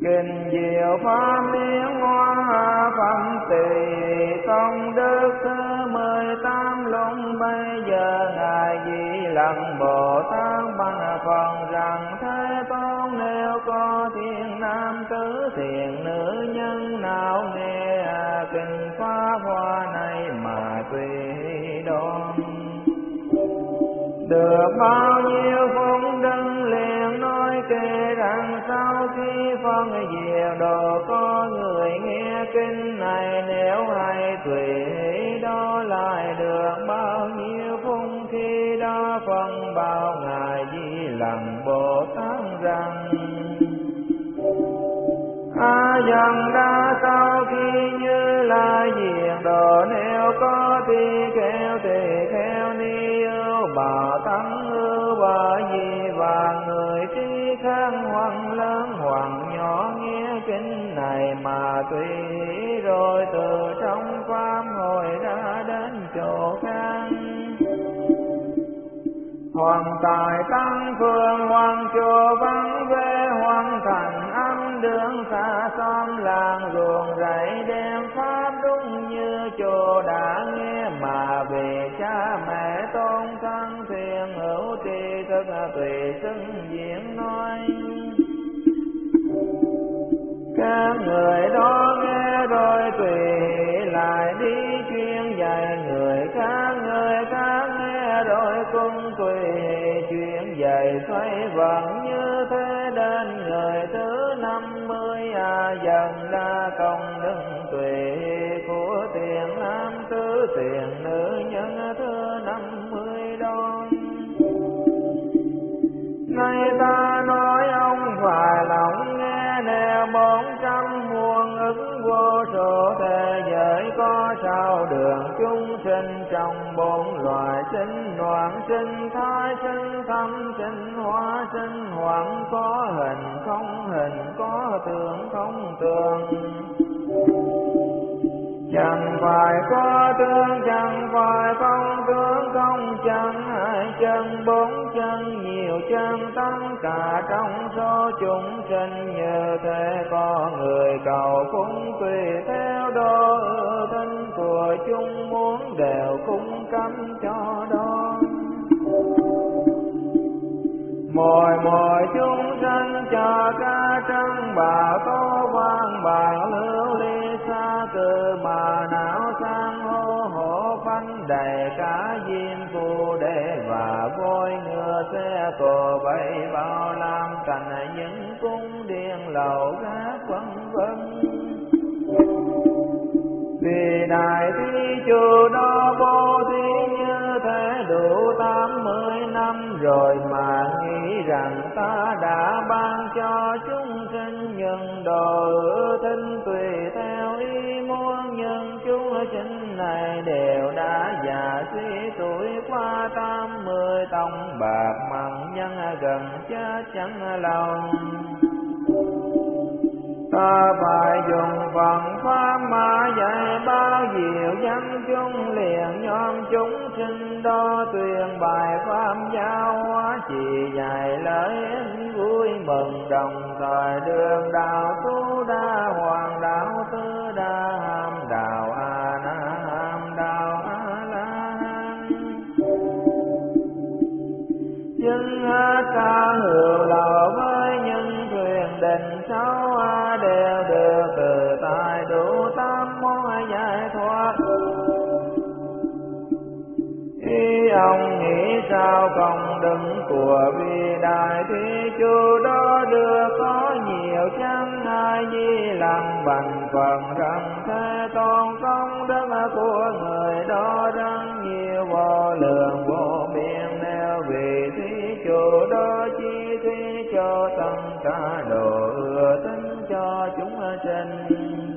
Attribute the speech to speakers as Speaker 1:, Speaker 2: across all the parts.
Speaker 1: Kinh diệu pháp biến hóa phẩm tùy công đức thứ 18 lúc bây giờ ngài Di Lặc Bồ Tát ban phần rằng Thế Tôn nếu có thiên nam tử thiện nữ nhân nào nghe kinh pháp hoa này mà tùy đoan được bao nhiêu phúc đức liền nói kể rằng sau khi phân diệu độ có người nghe kinh này nếu hay tùy đó lại được bao nhiêu phúc khi đó phân bao ngài Di Lặc Bồ Tát rằng dần đã sau khi như là diện độ nếu có tỳ kheo ni ưu bà tăng ưu bà di và người trí khác hoặc lớn hoặc nhỏ nghe kinh này mà tùy rồi từ trong pháp hồi ra đến chỗ khác hoặc tại tăng phương hoặc chùa vắng về hoàn thành âm đường xa xóm làng ruộng rẫy đem pháp đúng như chùa đã nghe mà vì cha mẹ tôn thân thiện hữu tri thức tùy xưng diễn nói các người đó nghe rồi tùy lại đi chuyên dạy người khác nghe rồi cũng tùy chuyên dạy xoay vần như thế đến người thứ 50 dần đa công đức tùy của tiền nam tứ tiền nữ nhân thứ 50 đó. Nay ta nói ông phải lòng nghe nè 400 muôn ức vô số thế giới có sao đường chúng sinh trong 4 loài sinh loạn sinh thái sinh thâm sinh hóa sinh hoảng có hình không hình có tướng không tướng chẳng phải có tướng chẳng phải không tướng không chân hai chân 4 chân nhiều chân tất cả trong số chúng sinh như thế có người cầu cũng tùy theo độ ưa thích của chúng muốn đều cung cấp cho đó mỗi chúng sinh cho ca trăng bà có vang bàn lưu ly xa từ mà não sang hổ phanh đầy cả diêm phù đề và voi ngựa xe cộ bay bao lam cành những cung điện lầu gác vân vân vì đại thí chủ đó vô thí như thế đủ 80 năm rồi mà nghĩ rằng ta đã ban cho chúng sinh nhân độ ưa thích tùy theo ý muốn nhưng chúng sinh này đều đã già suy tuổi qua 80 tông bạc mặn nhân gần chết chẳng lòng ta phải dùng phần pháp mà dạy bao diệu dân chúng liền nhóm chúng sinh đó tuyên bài pháp giáo hóa chỉ dạy lợi ích vui mừng đồng thời đường đạo tu đa hoàng đạo tư đa ham đạo a na ham đạo a la hán dân hát ca hữu lầu với nhân thuyền định sáu đều được từ tài đủ 8 món giải thoát ý ông nghĩ sao công đức của vị đại thí chủ đó được có nhiều chẳng ai Di Lặc bằng phần rằng Thế Tôn công đức của người đó rất nhiều vô lượng vô biên nếu vị thí chủ đó chi thí cho tất cả độ ưa thích cho chúng sinh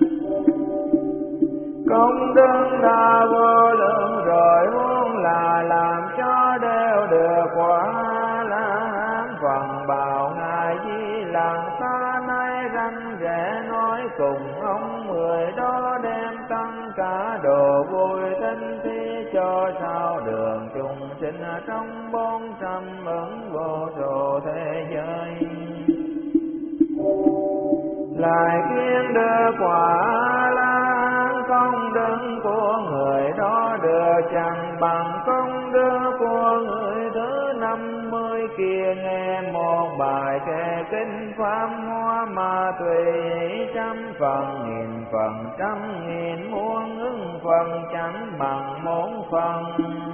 Speaker 1: công đức đã vô lượng rồi muốn là làm cho đều được quả La Hán phần bào ngài Di Lặc xa nay ranh rẽ nói cùng ông 10 đó đem tất cả đồ vui thinh thi cho sao đường chúng sinh trong 400 ứng vô số thế giới lại khiến được quả La công đức của người đó được chẳng bằng công đức của người thứ 50 kia. Nghe một bài kệ kinh pháp hoa mà tùy trăm phần nghìn phần trăm nghìn muôn ức phần chẳng bằng một phần.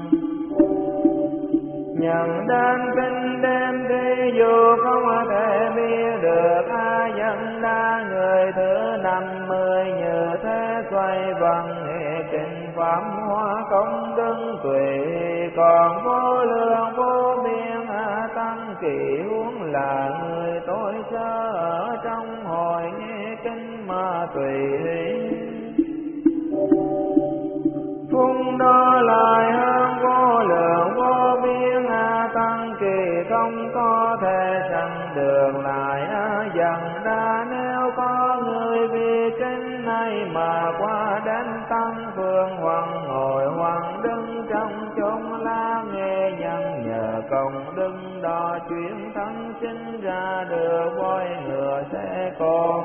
Speaker 1: Nhận đến kinh đêm thì dù không thể biết được ai dân đa người thứ 50 như thế xoay vần hệ kinh pháp hoa công đức tùy còn vô lượng vô biên tăng kỳ huống là người tối sơ ở trong hồi nghe kinh mà tùy phung đó lại hơn vô lượng vô biên tăng kỳ không có thể sanh được lại dần ra. Nếu có người vì kinh này mà qua đến tăng phương hoàng ngồi hoàng đứng trong chốn La nghe nhân nhờ công đức đó chuyển thân sinh ra được voi ngựa sẽ còn.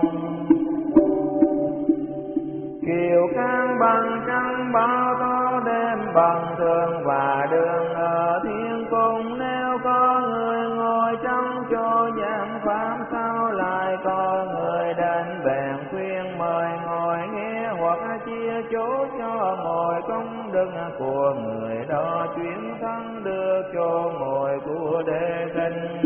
Speaker 1: Kiều can bằng trăng bao to đêm bằng thường và đường ở thiên cung. Nếu có người ngồi trong chỗ giảng pháp sao lại có người đến bèn khuyên mời ngồi nghe hoặc chia chỗ cho ngồi công đức của người đó chuyển thân được chỗ ngồi của đế kinh.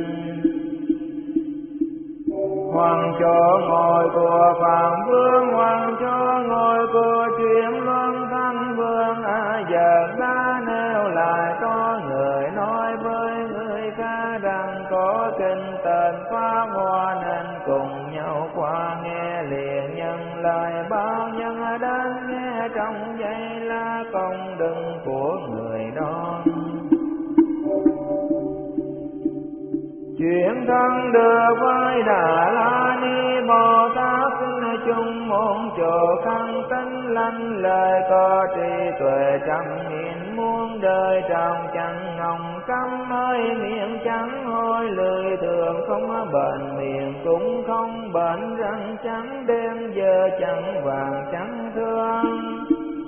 Speaker 1: Hoàng chỗ ngồi của Phạm Vương, hoàng chỗ ngồi của chuyển luân thanh vương. Giờ ra nếu lại có người nói với người khác rằng có kinh tên pháp hoa nên cùng nhau qua nghe liền nhân lời bao nhân đến nghe trong giây la công đức của người đó. Chuyển thân được với Đà La Ni Bồ Tát xin chung một chỗ khăn tinh lanh lời có trí tuệ trăm nghìn muôn đời trong chẳng ngọng cắm hơi miệng chẳng hôi lười thường không bệnh miệng cũng không bệnh răng trắng đêm giờ chẳng vàng chẳng thương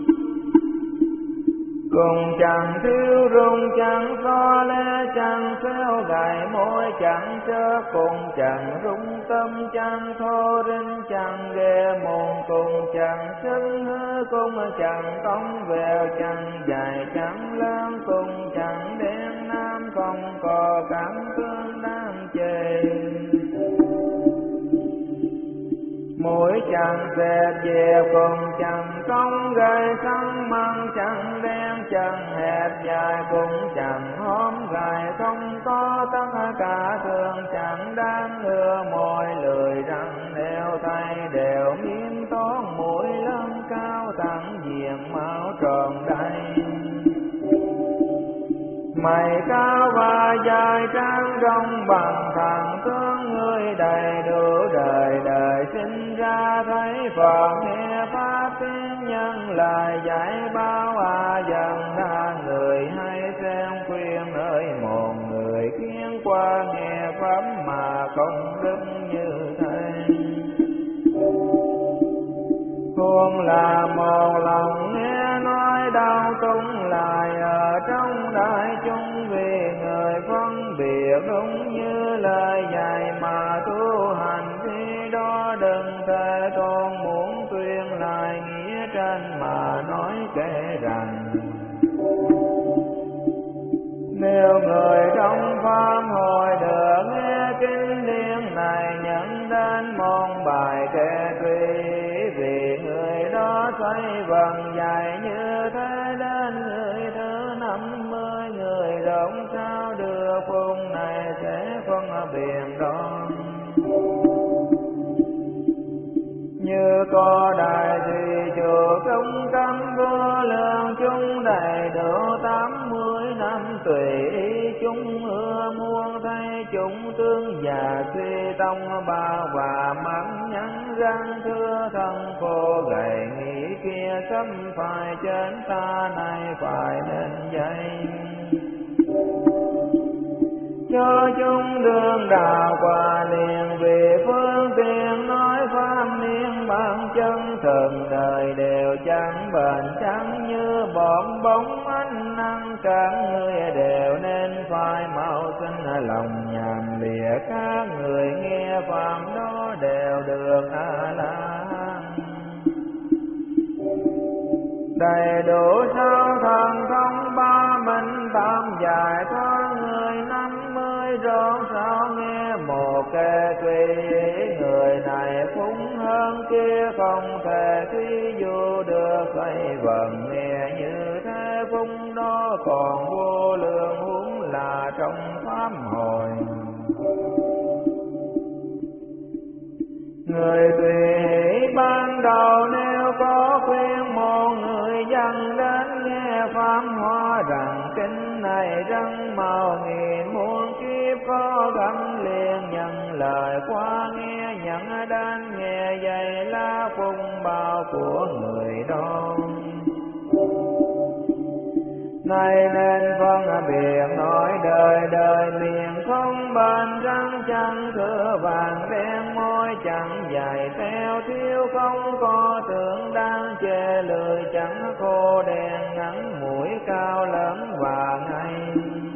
Speaker 1: cùng chẳng thiếu rung chẳng so lê chẳng xéo gài môi chẳng chớ cùng chẳng rung tâm chẳng thô rinh chẳng ghê mồm cùng chẳng sưng hư cùng chẳng cong vèo chẳng dài chẳng lớn cùng chẳng đen nam không có cảm thương đang chê mũi chẳng dẹp dẹp cùng chẳng cong gây săn măng chẳng đen chẳng hẹp dài cũng chẳng hóm gài không có tất cả thường chẳng đáng ưa môi lười răng neo tay đều miếng tón mũi lưng cao thẳng diện máu tròn đầy mày cao và dài trắng rong bằng thẳng tướng người đầy đủ đời đời sinh ra thấy Phật nghe pháp tiếng nhân lại dạy bao dần ra người hay xem khuyên nơi một người khiến qua nghe pháp mà công đức như thế luôn là một lòng nghe nói đau tung lại ở trong đại chúng vì người phân biệt đúng như lời dạy mà tu hành khi đó đừng thể tôn muốn tuyên lại nghĩa trên mà nói kể rằng nếu người trong pháp hội được nghe kinh điển này nhận đến môn bài kệ tùy vì người đó xoay vần dài như thế đến người thứ 50 người rộng sao đưa phung này sẽ phân biệt đó như có đại thì chùa công cấm vô lượng chúng đầy đủ 80 năm tùy ý chúng ưa muôn thay chúng tương già suy tông bao và mắng nhắn răng thưa thân cô gầy nghĩ kia sắp phải trên ta này phải nên dậy cho chúng đường đạo qua liền vì phương tiện nói pháp đường đời đều chẳng bền chẳng, như bọt bóng ánh nắng các ngươi đều nên phải mau sinh lòng nhàn lìa. Các người nghe pháp đó đều được A La Hán. Đầy đủ sáu thần thông ba minh tam giải thoát, người 50 rốt sao nghe một kê tùy ý. Người này phúng hơn kia không thể thí dụ được, vậy vần nghe như thế phúng đó còn vô lượng, huống là trong pháp hội. Người tùy hỷ ban đầu nếu có khuyên một người dân đến nghe pháp hóa, rằng kinh này răng màu nghìn muôn kiếp có gắn liền, nhận lời qua nghe nhận đến nghe dày lá phung bao của người đó. Này nên phân biệt nói đời đời miệng không bền, răng chẳng thừa vàng đen môi chẳng dày theo thiếu, không có tưởng đang chê lười chẳng khô đèn ngắn mũi cao lớn và ngay.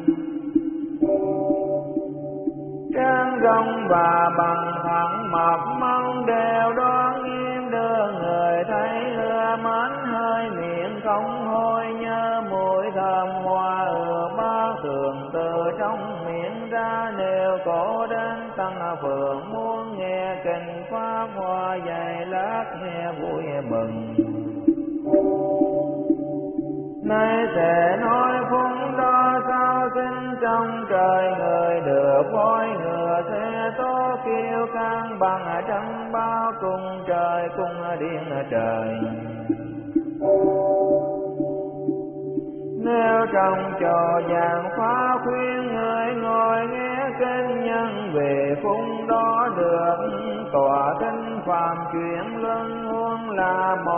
Speaker 1: Tráng rộng và bằng thẳng mập mông đều đoan nghiêm, đưa người thấy ưa mến hơi miệng không hôi, nhớ mùi thơm hoa ưa bát thường từ trong miệng ra. Nếu cổ đến tăng phường muốn nghe kinh pháp hoa, dày lát nghe vui mừng. Nay sẽ nói phúng đó sao sinh trong trời, người được voi ngựa xe tố kiêu căng, bằng trăm bao cung trời cung điện trời. Nếu trong trò giảng phá khuyên người ngồi nghe kinh, nhân về phúng đó được tòa kinh phàm chuyển luân huống, là một